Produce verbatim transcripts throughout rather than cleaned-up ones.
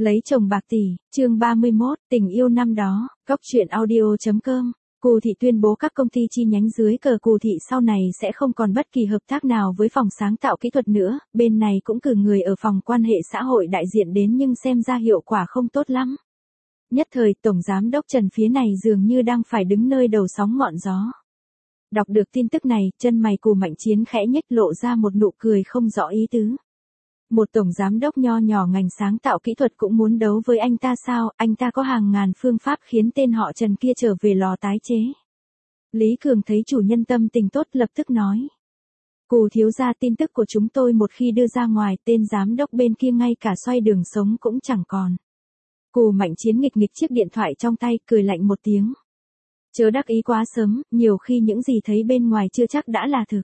Lấy chồng bạc tỷ, chương ba mươi mốt, tình yêu năm đó, Cóc truyện audio chấm com. Cù Thị tuyên bố các công ty chi nhánh dưới cờ Cù Thị sau này sẽ không còn bất kỳ hợp tác nào với phòng sáng tạo kỹ thuật nữa, bên này cũng cử người ở phòng quan hệ xã hội đại diện đến nhưng xem ra hiệu quả không tốt lắm. Nhất thời Tổng Giám đốc Trần phía này dường như đang phải đứng nơi đầu sóng ngọn gió. Đọc được tin tức này, chân mày Cù Mạnh Chiến khẽ nhếch lộ ra một nụ cười không rõ ý tứ. Một tổng giám đốc nho nhỏ ngành sáng tạo kỹ thuật cũng muốn đấu với anh ta sao, anh ta có hàng ngàn phương pháp khiến tên họ Trần kia trở về lò tái chế. Lý Cường thấy chủ nhân tâm tình tốt lập tức nói. Cù thiếu gia, tin tức của chúng tôi một khi đưa ra ngoài, tên giám đốc bên kia ngay cả xoay đường sống cũng chẳng còn. Cù Mạnh Chiến nghịch nghịch chiếc điện thoại trong tay, cười lạnh một tiếng. Chớ đắc ý quá sớm, nhiều khi những gì thấy bên ngoài chưa chắc đã là thực.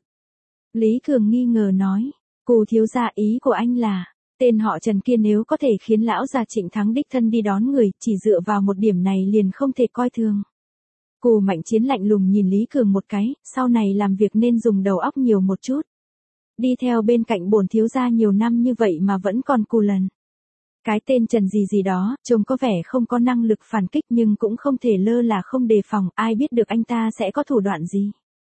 Lý Cường nghi ngờ nói. Cù thiếu gia, ý của anh là, tên họ Trần kia nếu có thể khiến lão già Trịnh Thắng đích thân đi đón người, chỉ dựa vào một điểm này liền không thể coi thường. Cù Mạnh Chiến lạnh lùng nhìn Lý Cường một cái, sau này làm việc nên dùng đầu óc nhiều một chút. Đi theo bên cạnh bổn thiếu gia nhiều năm như vậy mà vẫn còn cù lần. Cái tên Trần gì gì đó, trông có vẻ không có năng lực phản kích nhưng cũng không thể lơ là không đề phòng, ai biết được anh ta sẽ có thủ đoạn gì.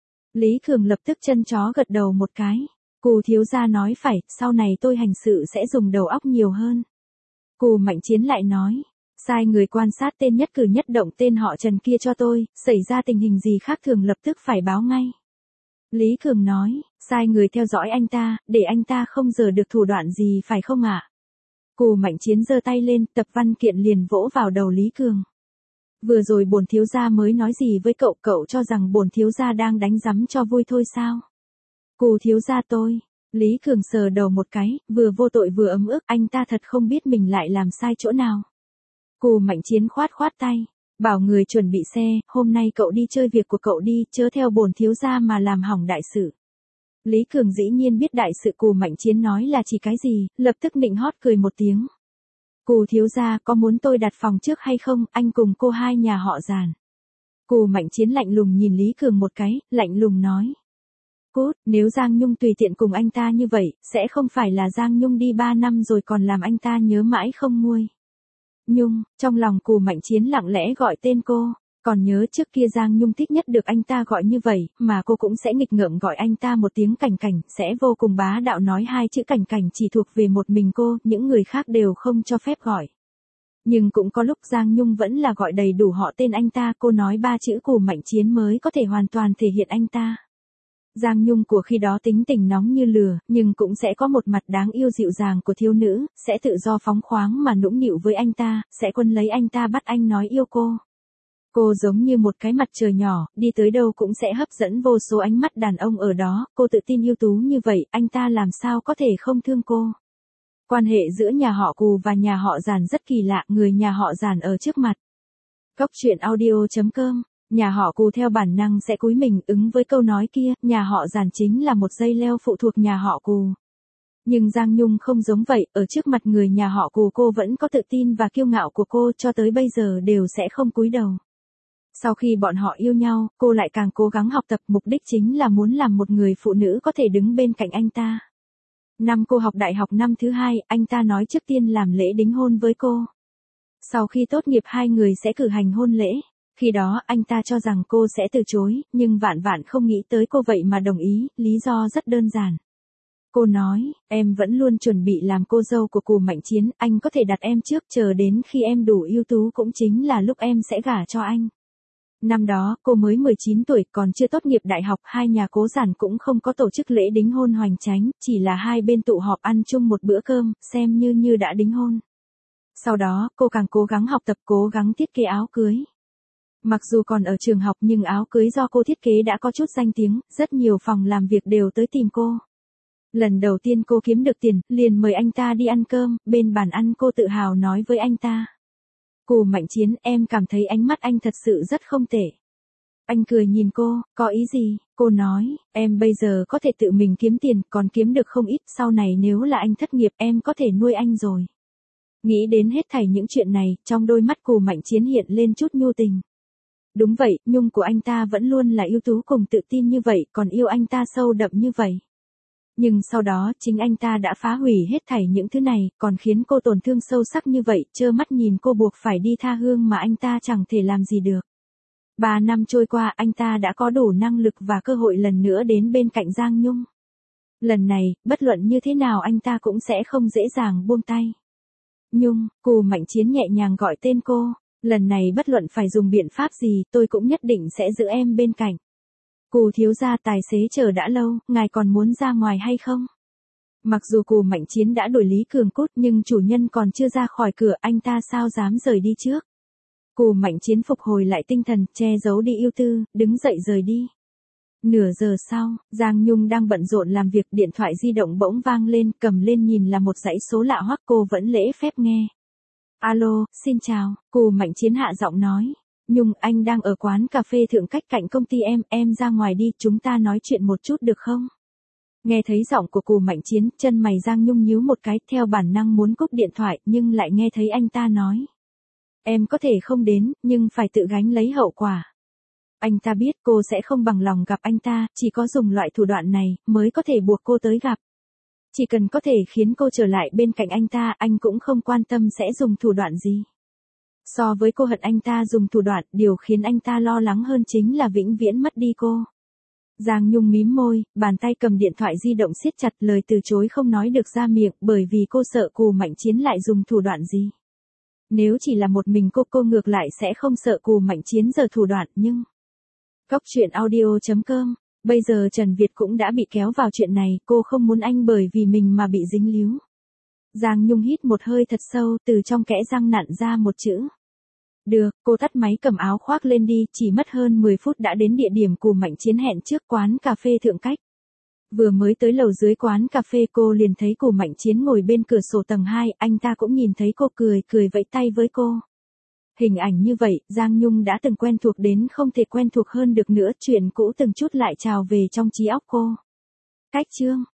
Lý Cường lập tức chân chó gật đầu một cái. Cù thiếu gia nói phải, sau này tôi hành sự sẽ dùng đầu óc nhiều hơn. Cù Mạnh Chiến lại nói, sai người quan sát tên nhất cử nhất động tên họ Trần kia cho tôi, xảy ra tình hình gì khác thường lập tức phải báo ngay. Lý Cường nói, sai người theo dõi anh ta, để anh ta không dở được thủ đoạn gì phải không ạ? Cù Mạnh Chiến giơ tay lên, tập văn kiện liền vỗ vào đầu Lý Cường. Vừa rồi bổn thiếu gia mới nói gì với cậu, cậu cho rằng bổn thiếu gia đang đánh rắm cho vui thôi sao? Cù thiếu gia tôi, Lý Cường sờ đầu một cái, vừa vô tội vừa ấm ức, anh ta thật không biết mình lại làm sai chỗ nào. Cù Mạnh Chiến khoát khoát tay, bảo người chuẩn bị xe, hôm nay cậu đi chơi việc của cậu đi, chớ theo bổn thiếu gia mà làm hỏng đại sự. Lý Cường dĩ nhiên biết đại sự Cù Mạnh Chiến nói là chỉ cái gì, lập tức nịnh hót cười một tiếng. Cù thiếu gia, có muốn tôi đặt phòng trước hay không, anh cùng cô hai nhà họ Giàn. Cù Mạnh Chiến lạnh lùng nhìn Lý Cường một cái, lạnh lùng nói. Cút, nếu Giang Nhung tùy tiện cùng anh ta như vậy, sẽ không phải là Giang Nhung đi ba năm rồi còn làm anh ta nhớ mãi không nguôi. Nhung, trong lòng Cù Mạnh Chiến lặng lẽ gọi tên cô, còn nhớ trước kia Giang Nhung thích nhất được anh ta gọi như vậy, mà cô cũng sẽ nghịch ngợm gọi anh ta một tiếng Cảnh Cảnh, sẽ vô cùng bá đạo nói hai chữ Cảnh Cảnh chỉ thuộc về một mình cô, những người khác đều không cho phép gọi. Nhưng cũng có lúc Giang Nhung vẫn là gọi đầy đủ họ tên anh ta, cô nói ba chữ Cù Mạnh Chiến mới có thể hoàn toàn thể hiện anh ta. Giang Nhung của khi đó tính tình nóng như lửa, nhưng cũng sẽ có một mặt đáng yêu dịu dàng của thiếu nữ, sẽ tự do phóng khoáng mà nũng nịu với anh ta, sẽ quân lấy anh ta bắt anh nói yêu cô. Cô giống như một cái mặt trời nhỏ, đi tới đâu cũng sẽ hấp dẫn vô số ánh mắt đàn ông ở đó, cô tự tin ưu tú như vậy, anh ta làm sao có thể không thương cô. Quan hệ giữa nhà họ Cù và nhà họ Giàn rất kỳ lạ, người nhà họ Giàn ở trước mặt. Cóc truyện audio chấm com. Nhà họ Cù theo bản năng sẽ cúi mình ứng với câu nói kia, nhà họ Giàn chính là một dây leo phụ thuộc nhà họ Cù. Nhưng Giang Nhung không giống vậy, ở trước mặt người nhà họ Cù cô vẫn có tự tin và kiêu ngạo của cô cho tới bây giờ đều sẽ không cúi đầu. Sau khi bọn họ yêu nhau, cô lại càng cố gắng học tập, mục đích chính là muốn làm một người phụ nữ có thể đứng bên cạnh anh ta. Năm cô học đại học năm thứ hai, anh ta nói trước tiên làm lễ đính hôn với cô. Sau khi tốt nghiệp hai người sẽ cử hành hôn lễ. Khi đó anh ta cho rằng cô sẽ từ chối, nhưng vạn vạn không nghĩ tới cô vậy mà đồng ý, lý do rất đơn giản. Cô nói, em vẫn luôn chuẩn bị làm cô dâu của Cù Mạnh Chiến, anh có thể đặt em trước, chờ đến khi em đủ ưu tú cũng chính là lúc em sẽ gả cho anh. Năm đó, cô mới mười chín tuổi, còn chưa tốt nghiệp đại học, hai nhà Cố Giản cũng không có tổ chức lễ đính hôn hoành tráng, chỉ là hai bên tụ họp ăn chung một bữa cơm, xem như như đã đính hôn. Sau đó, cô càng cố gắng học tập, cố gắng thiết kế áo cưới. Mặc dù còn ở trường học nhưng áo cưới do cô thiết kế đã có chút danh tiếng, rất nhiều phòng làm việc đều tới tìm cô. Lần đầu tiên cô kiếm được tiền, liền mời anh ta đi ăn cơm, bên bàn ăn cô tự hào nói với anh ta. Cù Mạnh Chiến, em cảm thấy ánh mắt anh thật sự rất không tệ. Anh cười nhìn cô, có ý gì? Cô nói, em bây giờ có thể tự mình kiếm tiền, còn kiếm được không ít, sau này nếu là anh thất nghiệp em có thể nuôi anh rồi. Nghĩ đến hết thảy những chuyện này, trong đôi mắt Cù Mạnh Chiến hiện lên chút nhu tình. Đúng vậy, Nhung của anh ta vẫn luôn là ưu tú cùng tự tin như vậy, còn yêu anh ta sâu đậm như vậy. Nhưng sau đó chính anh ta đã phá hủy hết thảy những thứ này, còn khiến cô tổn thương sâu sắc như vậy, trơ mắt nhìn cô buộc phải đi tha hương mà anh ta chẳng thể làm gì được. Ba năm trôi qua anh ta đã có đủ năng lực và cơ hội lần nữa đến bên cạnh Giang Nhung. Lần này, bất luận như thế nào anh ta cũng sẽ không dễ dàng buông tay. Nhung, Cù Mạnh Chiến nhẹ nhàng gọi tên cô, lần này bất luận phải dùng biện pháp gì tôi cũng nhất định sẽ giữ em bên cạnh. Cù thiếu gia tài xế chờ đã lâu, ngài còn muốn ra ngoài hay không? Mặc dù Cù Mạnh Chiến đã đuổi Lý Cường Cốt nhưng chủ nhân còn chưa ra khỏi cửa anh ta sao dám rời đi trước. Cù Mạnh Chiến phục hồi lại tinh thần, che giấu đi ưu tư, đứng dậy rời đi. Nửa giờ sau, Giang Nhung đang bận rộn làm việc, điện thoại di động bỗng vang lên, cầm lên nhìn là một dãy số lạ hoắc, cô vẫn lễ phép nghe. Alo, xin chào, Cù Mạnh Chiến hạ giọng nói. Nhung, anh đang ở quán cà phê thượng cách cạnh công ty em, em ra ngoài đi, chúng ta nói chuyện một chút được không? Nghe thấy giọng của Cù Mạnh Chiến, chân mày Giang Nhung nhíu một cái, theo bản năng muốn cúp điện thoại, nhưng lại nghe thấy anh ta nói. Em có thể không đến, nhưng phải tự gánh lấy hậu quả. Anh ta biết cô sẽ không bằng lòng gặp anh ta, chỉ có dùng loại thủ đoạn này, mới có thể buộc cô tới gặp. Chỉ cần có thể khiến cô trở lại bên cạnh anh ta, anh cũng không quan tâm sẽ dùng thủ đoạn gì. So với cô hận anh ta dùng thủ đoạn, điều khiến anh ta lo lắng hơn chính là vĩnh viễn mất đi cô. Giang Nhung mím môi, bàn tay cầm điện thoại di động siết chặt, lời từ chối không nói được ra miệng, bởi vì cô sợ Cù Mạnh Chiến lại dùng thủ đoạn gì. Nếu chỉ là một mình cô, cô ngược lại sẽ không sợ Cù Mạnh Chiến giở thủ đoạn, nhưng... Cóc truyện audio chấm com, bây giờ Trần Việt cũng đã bị kéo vào chuyện này, cô không muốn anh bởi vì mình mà bị dính líu. Giang Nhung hít một hơi thật sâu, từ trong kẽ răng nặn ra một chữ. Được, cô tắt máy cầm áo khoác lên đi, chỉ mất hơn mười phút đã đến địa điểm Cù Mạnh Chiến hẹn trước, quán cà phê thượng cách. Vừa mới tới lầu dưới quán cà phê cô liền thấy Cù Mạnh Chiến ngồi bên cửa sổ tầng hai, anh ta cũng nhìn thấy cô cười, cười vẫy tay với cô. Hình ảnh như vậy, Giang Nhung đã từng quen thuộc đến không thể quen thuộc hơn được nữa, chuyện cũ từng chút lại trào về trong trí óc cô. Cách chương